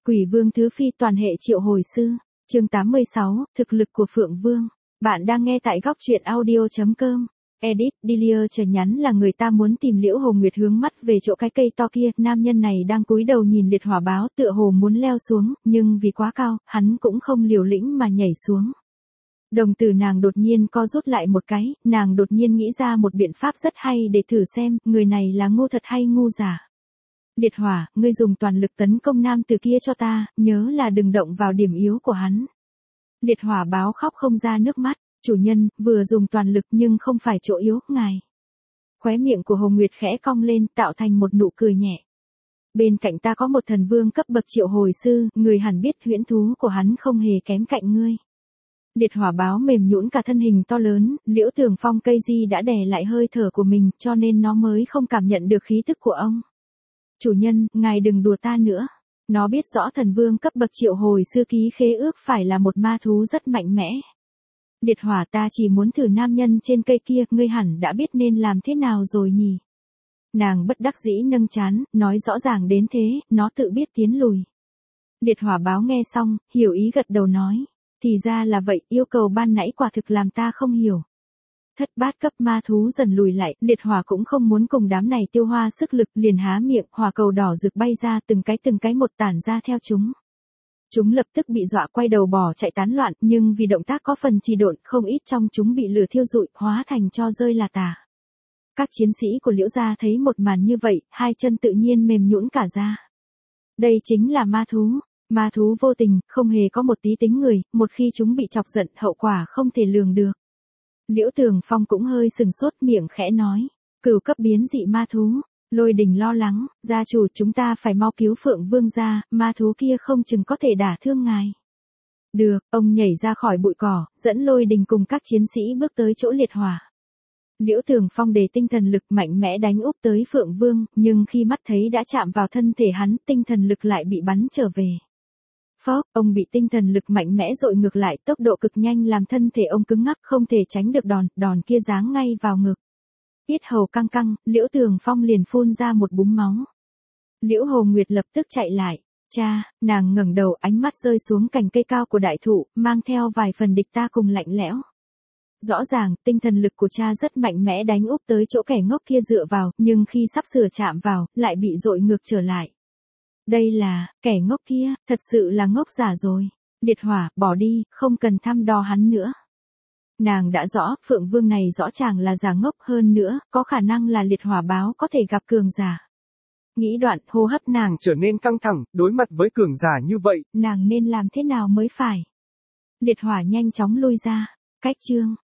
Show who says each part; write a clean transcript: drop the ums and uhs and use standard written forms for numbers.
Speaker 1: Quỷ vương thứ phi toàn hệ triệu hồi sư. Chương 86, thực lực của Phượng Vương. Bạn đang nghe tại góc truyện audio.com. Edit, Delia chờ nhắn là người ta muốn tìm Liễu Hồ Nguyệt hướng mắt về chỗ cái cây to kia, nam nhân này đang cúi đầu nhìn liệt hỏa báo tựa hồ muốn leo xuống, nhưng vì quá cao, hắn cũng không liều lĩnh mà nhảy xuống. Đồng tử nàng đột nhiên co rút lại một cái, nàng đột nhiên nghĩ ra một biện pháp rất hay để thử xem, người này là ngu thật hay ngu giả. Liệt hỏa, ngươi dùng toàn lực tấn công nam tử kia cho ta, nhớ là đừng động vào điểm yếu của hắn. Liệt hỏa báo khóc không ra nước mắt, chủ nhân, vừa dùng toàn lực nhưng không phải chỗ yếu, ngài. Khóe miệng của Hồng Nguyệt khẽ cong lên, tạo thành một nụ cười nhẹ. Bên cạnh ta có một thần vương cấp bậc triệu hồi sư, người hẳn biết huyễn thú của hắn không hề kém cạnh ngươi. Liệt hỏa báo mềm nhũn cả thân hình to lớn, Liễu Tường Phong cây di đã đè lại hơi thở của mình, cho nên nó mới không cảm nhận được khí tức của ông. Chủ nhân, ngài đừng đùa ta nữa. Nó biết rõ thần vương cấp bậc triệu hồi sư ký khế ước phải là một ma thú rất mạnh mẽ. Liệt hỏa, ta chỉ muốn thử nam nhân trên cây kia, ngươi hẳn đã biết nên làm thế nào rồi nhỉ. Nàng bất đắc dĩ nâng trán, nói rõ ràng đến thế, nó tự biết tiến lùi. Liệt hỏa báo nghe xong, hiểu ý gật đầu nói. Thì ra là vậy, yêu cầu ban nãy quả thực làm ta không hiểu. Thất bát cấp ma thú dần lùi lại, liệt hỏa cũng không muốn cùng đám này tiêu hoa sức lực, liền há miệng, hỏa cầu đỏ rực bay ra từng cái một tản ra theo chúng. Chúng lập tức bị dọa quay đầu bỏ chạy tán loạn, nhưng vì động tác có phần trì độn, không ít trong chúng bị lửa thiêu rụi, hóa thành tro rơi là tả. Các chiến sĩ của Liễu gia thấy một màn như vậy, hai chân tự nhiên mềm nhũn cả ra. Đây chính là ma thú. Ma thú vô tình, không hề có một tí tính người, một khi chúng bị chọc giận, hậu quả không thể lường được. Liễu Tường Phong cũng hơi sừng sốt, miệng khẽ nói. Cửu cấp biến dị ma thú. Lôi Đình lo lắng, gia chủ, chúng ta phải mau cứu Phượng Vương gia, ma thú kia không chừng có thể đả thương ngài. Được, ông nhảy ra khỏi bụi cỏ, dẫn Lôi Đình cùng các chiến sĩ bước tới chỗ liệt hỏa. Liễu Tường Phong đề tinh thần lực mạnh mẽ đánh úp tới Phượng Vương, nhưng khi mắt thấy đã chạm vào thân thể hắn, tinh thần lực lại bị bắn trở về. Phốc, ông bị tinh thần lực mạnh mẽ dội ngược lại, tốc độ cực nhanh làm thân thể ông cứng ngắc, không thể tránh được đòn kia giáng ngay vào ngực. Yết hầu căng căng, Liễu Tường Phong liền phun ra một búng máu. Liễu Hồ Nguyệt lập tức chạy lại. Cha, nàng ngẩng đầu, ánh mắt rơi xuống cành cây cao của đại thụ, mang theo vài phần địch ta cùng lạnh lẽo. Rõ ràng, tinh thần lực của cha rất mạnh mẽ đánh úp tới chỗ kẻ ngốc kia dựa vào, nhưng khi sắp sửa chạm vào, lại bị dội ngược trở lại. Đây là, kẻ ngốc kia, thật sự là ngốc giả rồi. Liệt hỏa, bỏ đi, không cần thăm dò hắn nữa. Nàng đã rõ, Phượng Vương này rõ ràng là giả ngốc, hơn nữa, có khả năng là liệt hỏa báo có thể gặp cường giả. Nghĩ đoạn, hô hấp nàng
Speaker 2: trở nên căng thẳng, đối mặt với cường giả như vậy.
Speaker 1: Nàng nên làm thế nào mới phải? Liệt hỏa nhanh chóng lui ra. Cách chương.